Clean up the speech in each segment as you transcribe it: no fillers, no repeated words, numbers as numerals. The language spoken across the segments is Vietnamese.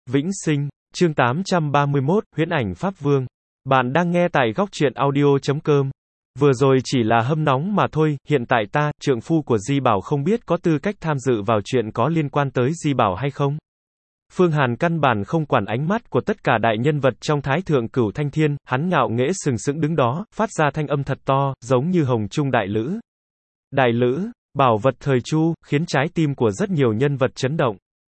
Vĩnh Sinh, chương 831, Huyễn ảnh Pháp Vương. Bạn đang nghe tại góc truyện audio.com. Vừa rồi chỉ là hâm nóng mà thôi, hiện tại ta, trượng phu của Di Bảo không biết có tư cách tham dự vào chuyện có liên quan tới Di Bảo hay không. Phương Hàn căn bản không quản ánh mắt của tất cả đại nhân vật trong Thái Thượng Cửu Thanh Thiên, hắn ngạo nghễ sừng sững đứng đó, phát ra thanh âm thật to, giống như hồng trung đại lữ. Đại lữ, bảo vật thời Chu, khiến trái tim của rất nhiều nhân vật chấn động.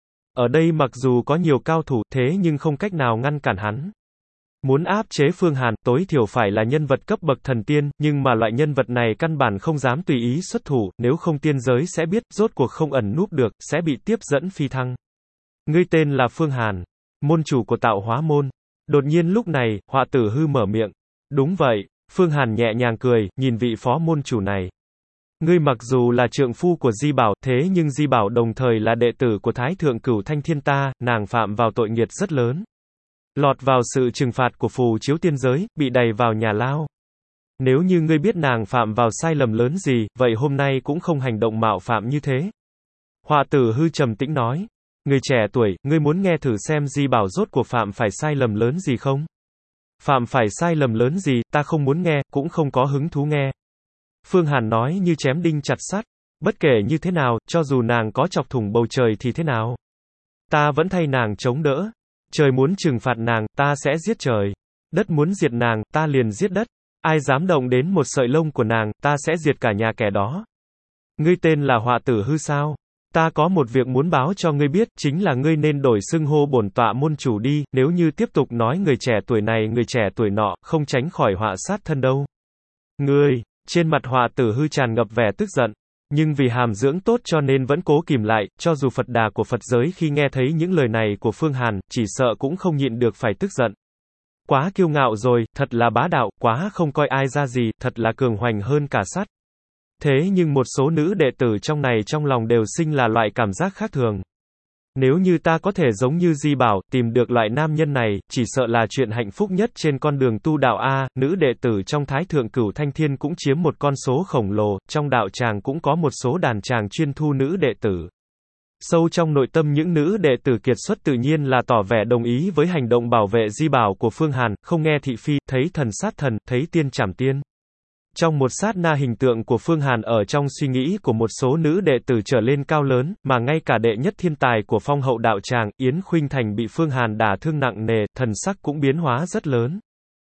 Ở đây mặc dù có nhiều cao thủ, thế nhưng không cách nào ngăn cản hắn. Muốn áp chế Phương Hàn, tối thiểu phải là nhân vật cấp bậc thần tiên, nhưng mà loại nhân vật này căn bản không dám tùy ý xuất thủ, nếu không tiên giới sẽ biết, rốt cuộc không ẩn núp được, sẽ bị tiếp dẫn phi thăng. Ngươi tên là Phương Hàn, môn chủ của Tạo Hóa Môn. Đột nhiên lúc này, Họa Tử Hư mở miệng. Đúng vậy, Phương Hàn nhẹ nhàng cười, nhìn vị phó môn chủ này. Ngươi mặc dù là trượng phu của Di Bảo, thế nhưng Di Bảo đồng thời là đệ tử của Thái Thượng Cửu Thanh Thiên ta, nàng phạm vào tội nghiệt rất lớn. Lọt vào sự trừng phạt của phù chiếu tiên giới, bị đày vào nhà lao. Nếu như ngươi biết nàng phạm vào sai lầm lớn gì, vậy hôm nay cũng không hành động mạo phạm như thế. Họa Tử Hư trầm tĩnh nói. Người trẻ tuổi, ngươi muốn nghe thử xem Di Bảo rốt cuộc phạm phải sai lầm lớn gì không? Phạm phải sai lầm lớn gì, ta không muốn nghe, cũng không có hứng thú nghe. Phương Hàn nói như chém đinh chặt sắt. Bất kể như thế nào, cho dù nàng có chọc thủng bầu trời thì thế nào? Ta vẫn thay nàng chống đỡ. Trời muốn trừng phạt nàng, ta sẽ giết trời. Đất muốn diệt nàng, ta liền giết đất. Ai dám động đến một sợi lông của nàng, ta sẽ diệt cả nhà kẻ đó. Ngươi tên là Họa Tử Hư sao? Ta có một việc muốn báo cho ngươi biết, chính là ngươi nên đổi xưng hô bổn tọa môn chủ đi, nếu như tiếp tục nói người trẻ tuổi này người trẻ tuổi nọ, không tránh khỏi họa sát thân đâu. Ngươi, trên mặt Họa Tử Hư tràn ngập vẻ tức giận, nhưng vì hàm dưỡng tốt cho nên vẫn cố kìm lại, cho dù Phật Đà của Phật giới khi nghe thấy những lời này của Phương Hàn, chỉ sợ cũng không nhịn được phải tức giận. Quá kiêu ngạo rồi, thật là bá đạo, quá không coi ai ra gì, thật là cường hoành hơn cả sắt. Thế nhưng một số nữ đệ tử trong này trong lòng đều sinh là loại cảm giác khác thường. Nếu như ta có thể giống như Di Bảo, tìm được loại nam nhân này, chỉ sợ là chuyện hạnh phúc nhất trên con đường tu đạo a. Nữ đệ tử trong Thái Thượng Cửu Thanh Thiên cũng chiếm một con số khổng lồ, trong đạo tràng cũng có một số đàn tràng chuyên thu nữ đệ tử. Sâu trong nội tâm những nữ đệ tử kiệt xuất tự nhiên là tỏ vẻ đồng ý với hành động bảo vệ Di Bảo của Phương Hàn, không nghe thị phi, thấy thần sát thần, thấy tiên chảm tiên. Trong một sát na hình tượng của Phương Hàn ở trong suy nghĩ của một số nữ đệ tử trở lên cao lớn, mà ngay cả đệ nhất thiên tài của phong hậu đạo tràng, Yến Khuynh Thành bị Phương Hàn đả thương nặng nề, thần sắc cũng biến hóa rất lớn.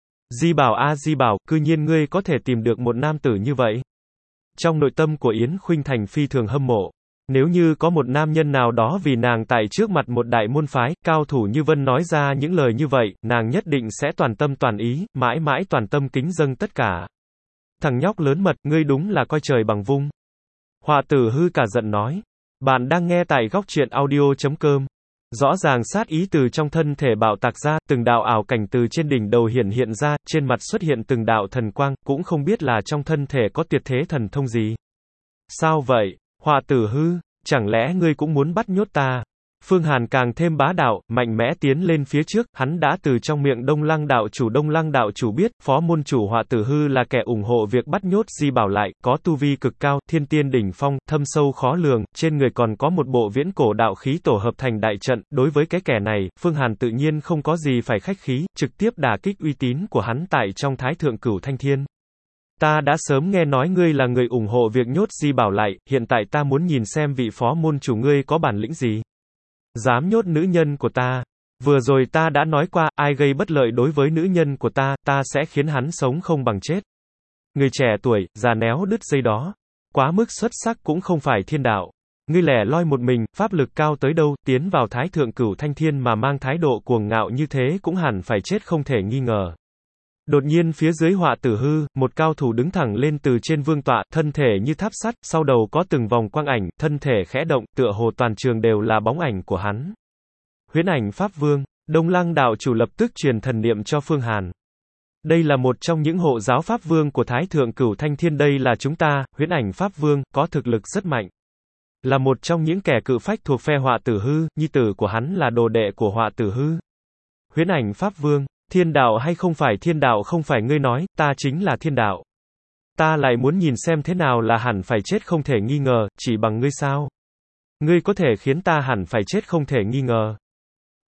Di Bảo a Di Bảo, cư nhiên ngươi có thể tìm được một nam tử như vậy. Trong nội tâm của Yến Khuynh Thành phi thường hâm mộ. Nếu như có một nam nhân nào đó vì nàng tại trước mặt một đại môn phái, cao thủ như Vân nói ra những lời như vậy, nàng nhất định sẽ toàn tâm toàn ý, mãi mãi toàn tâm kính dâng tất cả. Thằng nhóc lớn mật, ngươi đúng là coi trời bằng vung. Họa Tử Hư cả giận nói. Bạn đang nghe tại góc truyện audio.com. Rõ ràng sát ý từ trong thân thể bạo tạc ra, từng đạo ảo cảnh từ trên đỉnh đầu hiện ra, trên mặt xuất hiện từng đạo thần quang, cũng không biết là trong thân thể có tuyệt thế thần thông gì. Sao vậy, Họa Tử Hư, chẳng lẽ ngươi cũng muốn bắt nhốt ta? Phương Hàn càng thêm bá đạo, mạnh mẽ tiến lên phía trước, hắn đã từ trong miệng Đông Lăng đạo chủ biết, phó môn chủ Họa Tử Hư là kẻ ủng hộ việc bắt nhốt Di Bảo lại, có tu vi cực cao, thiên tiên đỉnh phong, thâm sâu khó lường, trên người còn có một bộ viễn cổ đạo khí tổ hợp thành đại trận, đối với cái kẻ này, Phương Hàn tự nhiên không có gì phải khách khí, trực tiếp đả kích uy tín của hắn tại trong Thái Thượng Cửu Thanh Thiên. Ta đã sớm nghe nói ngươi là người ủng hộ việc nhốt Di Bảo lại, hiện tại ta muốn nhìn xem vị phó môn chủ ngươi có bản lĩnh gì. Dám nhốt nữ nhân của ta. Vừa rồi ta đã nói qua, ai gây bất lợi đối với nữ nhân của ta, ta sẽ khiến hắn sống không bằng chết. Người trẻ tuổi, già néo đứt dây đó. Quá mức xuất sắc cũng không phải thiên đạo. Ngươi lẻ loi một mình, pháp lực cao tới đâu, tiến vào Thái Thượng Cửu Thanh Thiên mà mang thái độ cuồng ngạo như thế cũng hẳn phải chết không thể nghi ngờ. Đột nhiên phía dưới Họa Tử Hư, một cao thủ đứng thẳng lên từ trên vương tọa, thân thể như tháp sắt, sau đầu có từng vòng quang ảnh, thân thể khẽ động, tựa hồ toàn trường đều là bóng ảnh của hắn. Huyễn ảnh Pháp Vương, Đông Lăng đạo chủ lập tức truyền thần niệm cho Phương Hàn. Đây là một trong những hộ giáo Pháp Vương của Thái Thượng Cửu Thanh Thiên, đây là chúng ta, Huyễn ảnh Pháp Vương, có thực lực rất mạnh. Là một trong những kẻ cự phách thuộc phe Họa Tử Hư, nhi tử của hắn là đồ đệ của Họa Tử Hư. Huyễn ảnh Pháp Vương. Thiên đạo hay không phải thiên đạo, không phải ngươi nói, ta chính là thiên đạo. Ta lại muốn nhìn xem thế nào là hẳn phải chết không thể nghi ngờ, chỉ bằng ngươi sao? Ngươi có thể khiến ta hẳn phải chết không thể nghi ngờ.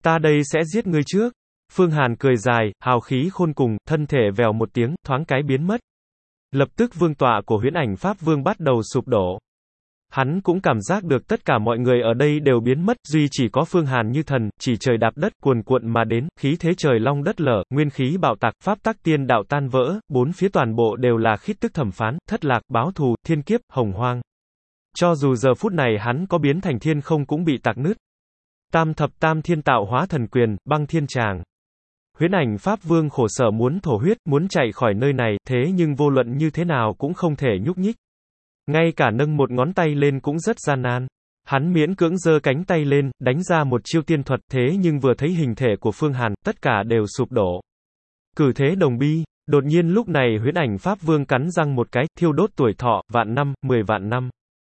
Ta đây sẽ giết ngươi trước. Phương Hàn cười dài, hào khí khôn cùng, thân thể vèo một tiếng, thoáng cái biến mất. Lập tức vương tọa của Huyễn Ảnh Pháp Vương bắt đầu sụp đổ. Hắn cũng cảm giác được tất cả mọi người ở đây đều biến mất, duy chỉ có Phương Hàn như thần, chỉ trời đạp đất, cuồn cuộn mà đến, khí thế trời long đất lở, nguyên khí bạo tạc, pháp tắc tiên đạo tan vỡ, bốn phía toàn bộ đều là khí tức thẩm phán, thất lạc, báo thù, thiên kiếp, hồng hoang. Cho dù giờ phút này hắn có biến thành thiên không cũng bị tạc nứt. Tam thập tam thiên tạo hóa thần quyền, băng thiên tràng. Huyễn Ảnh Pháp Vương khổ sở muốn thổ huyết, muốn chạy khỏi nơi này, thế nhưng vô luận như thế nào cũng không thể nhúc nhích. Ngay cả nâng một ngón tay lên cũng rất gian nan. Hắn miễn cưỡng giơ cánh tay lên, đánh ra một chiêu tiên thuật, thế nhưng vừa thấy hình thể của Phương Hàn, tất cả đều sụp đổ. Cử thế đồng bi, đột nhiên lúc này Huyễn Ảnh Pháp Vương cắn răng một cái, thiêu đốt tuổi thọ, vạn năm, 10 vạn năm,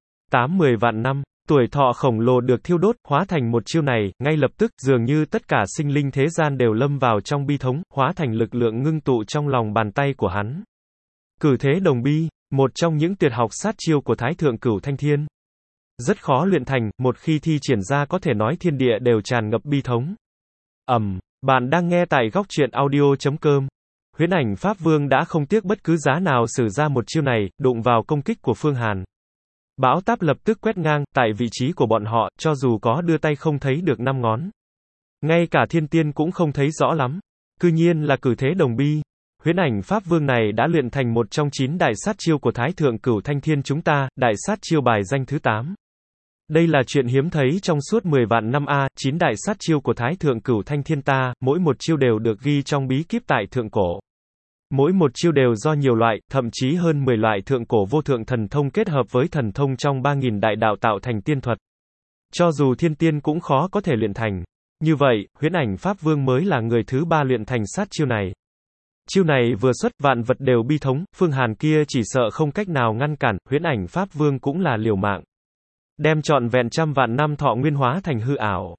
80 vạn năm. Tuổi thọ khổng lồ được thiêu đốt, hóa thành một chiêu này, ngay lập tức, dường như tất cả sinh linh thế gian đều lâm vào trong bi thống, hóa thành lực lượng ngưng tụ trong lòng bàn tay của hắn. Cử thế đồng bi, một trong những tuyệt học sát chiêu của Thái Thượng Cửu Thanh Thiên. Rất khó luyện thành, một khi thi triển ra có thể nói thiên địa đều tràn ngập bi thống. Bạn đang nghe tại góc truyện audio.com. Huyễn Ảnh Pháp Vương đã không tiếc bất cứ giá nào sử ra một chiêu này, đụng vào công kích của Phương Hàn. Bão táp lập tức quét ngang, tại vị trí của bọn họ, cho dù có đưa tay không thấy được 5 ngón. Ngay cả thiên tiên cũng không thấy rõ lắm. Cư nhiên là cử thế đồng bi. Huyễn Ảnh Pháp Vương này đã luyện thành một trong 9 đại sát chiêu của Thái Thượng Cửu Thanh Thiên chúng ta, đại sát chiêu bài danh thứ 8. Đây là chuyện hiếm thấy trong suốt 10 vạn năm 9 đại sát chiêu của Thái Thượng Cửu Thanh Thiên ta, mỗi một chiêu đều được ghi trong bí kíp tại thượng cổ. Mỗi một chiêu đều do nhiều loại, thậm chí hơn 10 loại thượng cổ vô thượng thần thông kết hợp với thần thông trong 3.000 đại đạo tạo thành tiên thuật. Cho dù thiên tiên cũng khó có thể luyện thành. Như vậy, Huyễn Ảnh Pháp Vương mới là người thứ 3 luyện thành sát chiêu này. Chiêu này vừa xuất, vạn vật đều bi thống, Phương Hàn kia chỉ sợ không cách nào ngăn cản, Huyễn Ảnh Pháp Vương cũng là liều mạng. Đem trọn vẹn trăm vạn năm thọ nguyên hóa thành hư ảo.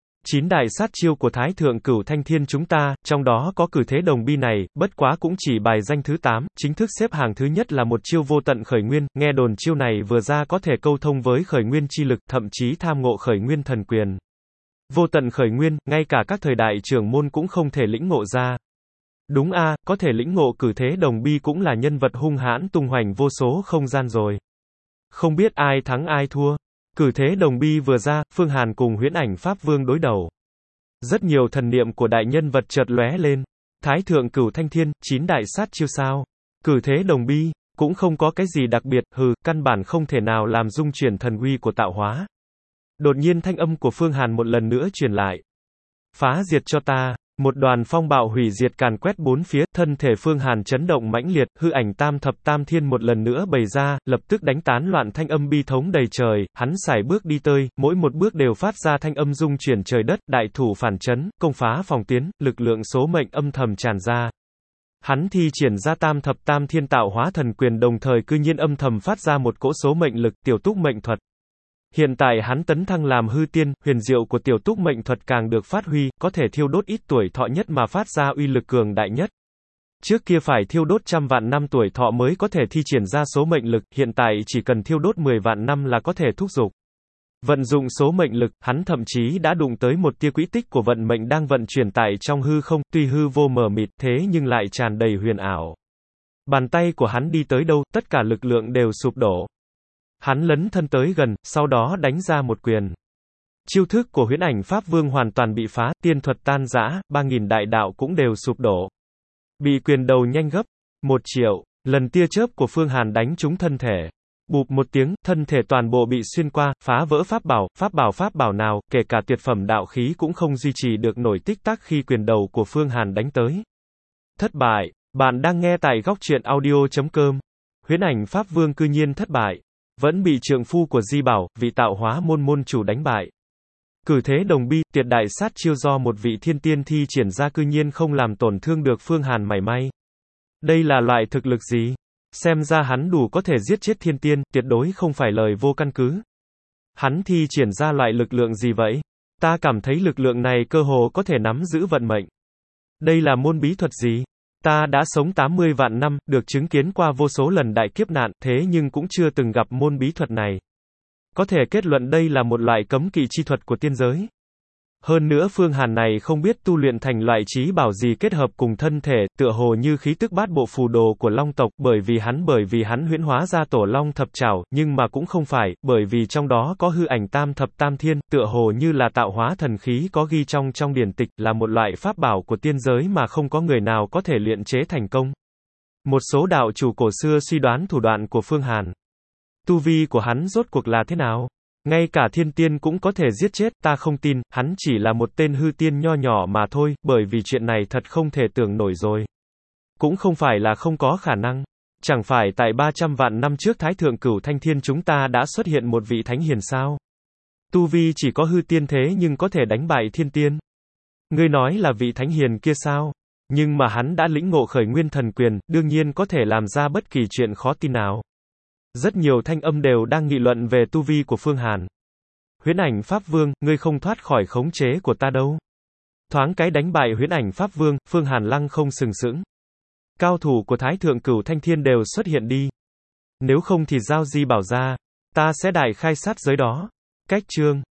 9 đại sát chiêu của Thái Thượng Cửu Thanh Thiên chúng ta, trong đó có cử thế đồng bi này, bất quá cũng chỉ bài danh thứ 8, chính thức xếp hàng thứ nhất là một chiêu vô tận khởi nguyên, nghe đồn chiêu này vừa ra có thể câu thông với khởi nguyên chi lực, thậm chí tham ngộ khởi nguyên thần quyền. Vô tận khởi nguyên, ngay cả các thời đại trưởng môn cũng không thể lĩnh ngộ ra. Đúng có thể lĩnh ngộ cử thế đồng bi cũng là nhân vật hung hãn tung hoành vô số không gian rồi. Không biết ai thắng ai thua. Cử thế đồng bi vừa ra, Phương Hàn cùng Huyễn Ảnh Pháp Vương đối đầu. Rất nhiều thần niệm của đại nhân vật chợt lóe lên. Thái Thượng Cửu Thanh Thiên, 9 đại sát chiêu sao? Cử thế đồng bi, cũng không có cái gì đặc biệt, căn bản không thể nào làm dung chuyển thần uy của tạo hóa. Đột nhiên thanh âm của Phương Hàn một lần nữa truyền lại. Phá diệt cho ta. Một đoàn phong bạo hủy diệt càn quét bốn phía, thân thể Phương Hàn chấn động mãnh liệt, hư ảnh tam thập tam thiên một lần nữa bày ra, lập tức đánh tán loạn thanh âm bi thống đầy trời, hắn sải bước đi tới, mỗi một bước đều phát ra thanh âm rung chuyển trời đất, đại thủ phản chấn, công phá phòng tuyến, lực lượng số mệnh âm thầm tràn ra. Hắn thi triển ra tam thập tam thiên tạo hóa thần quyền đồng thời cư nhiên âm thầm phát ra một cỗ số mệnh lực, tiểu túc mệnh thuật. Hiện tại hắn tấn thăng làm hư tiên, huyền diệu của tiểu túc mệnh thuật càng được phát huy, có thể thiêu đốt ít tuổi thọ nhất mà phát ra uy lực cường đại nhất. Trước kia phải thiêu đốt trăm vạn năm tuổi thọ mới có thể thi triển ra số mệnh lực, hiện tại chỉ cần thiêu đốt 10 vạn năm là có thể thúc giục. Vận dụng số mệnh lực, hắn thậm chí đã đụng tới một tia quỹ tích của vận mệnh đang vận chuyển tại trong hư không, tuy hư vô mờ mịt thế nhưng lại tràn đầy huyền ảo. Bàn tay của hắn đi tới đâu, tất cả lực lượng đều sụp đổ. Hắn lấn thân tới gần, sau đó đánh ra một quyền. Chiêu thức của Huyễn Ảnh Pháp Vương hoàn toàn bị phá, tiên thuật tan rã, 3.000 đại đạo cũng đều sụp đổ. Bị quyền đầu nhanh gấp 1 triệu, lần tia chớp của Phương Hàn đánh trúng thân thể. Bụp một tiếng, thân thể toàn bộ bị xuyên qua, phá vỡ pháp bảo nào, kể cả tuyệt phẩm đạo khí cũng không duy trì được nổi tích tắc khi quyền đầu của Phương Hàn đánh tới. Thất bại, bạn đang nghe tại góc truyện audio.com. Huyễn Ảnh Pháp Vương cư nhiên thất bại. Vẫn bị trượng phu của Di Bảo, vị tạo hóa môn môn chủ đánh bại. Cử thế đồng bi, tuyệt đại sát chiêu do một vị thiên tiên thi triển ra cư nhiên không làm tổn thương được Phương Hàn mảy may. Đây là loại thực lực gì? Xem ra hắn đủ có thể giết chết thiên tiên, tuyệt đối không phải lời vô căn cứ. Hắn thi triển ra loại lực lượng gì vậy? Ta cảm thấy lực lượng này cơ hồ có thể nắm giữ vận mệnh. Đây là môn bí thuật gì? Ta đã sống 80 vạn năm, được chứng kiến qua vô số lần đại kiếp nạn, thế nhưng cũng chưa từng gặp môn bí thuật này. Có thể kết luận đây là một loại cấm kỵ chi thuật của tiên giới. Hơn nữa Phương Hàn này không biết tu luyện thành loại trí bảo gì kết hợp cùng thân thể, tựa hồ như khí tức bát bộ phù đồ của Long tộc, bởi vì hắn huyễn hóa ra tổ Long thập trảo, nhưng mà cũng không phải, bởi vì trong đó có hư ảnh tam thập tam thiên, tựa hồ như là tạo hóa thần khí có ghi trong điển tịch, là một loại pháp bảo của tiên giới mà không có người nào có thể luyện chế thành công. Một số đạo chủ cổ xưa suy đoán thủ đoạn của Phương Hàn. Tu vi của hắn rốt cuộc là thế nào? Ngay cả thiên tiên cũng có thể giết chết, ta không tin, hắn chỉ là một tên hư tiên nho nhỏ mà thôi, bởi vì chuyện này thật không thể tưởng nổi rồi. Cũng không phải là không có khả năng. Chẳng phải tại 300 vạn năm trước Thái Thượng Cửu Thanh Thiên chúng ta đã xuất hiện một vị thánh hiền sao? Tu vi chỉ có hư tiên thế nhưng có thể đánh bại thiên tiên. Ngươi nói là vị thánh hiền kia sao? Nhưng mà hắn đã lĩnh ngộ khởi nguyên thần quyền, đương nhiên có thể làm ra bất kỳ chuyện khó tin nào. Rất nhiều thanh âm đều đang nghị luận về tu vi của Phương Hàn. Huyễn ảnh Pháp Vương, ngươi không thoát khỏi khống chế của ta đâu. Thoáng cái đánh bại Huyễn ảnh Pháp Vương, Phương Hàn lăng không sừng sững. Cao thủ của Thái Thượng Cửu Thanh Thiên đều xuất hiện đi. Nếu không thì giao di bảo ra, ta sẽ đại khai sát giới đó. Cách chương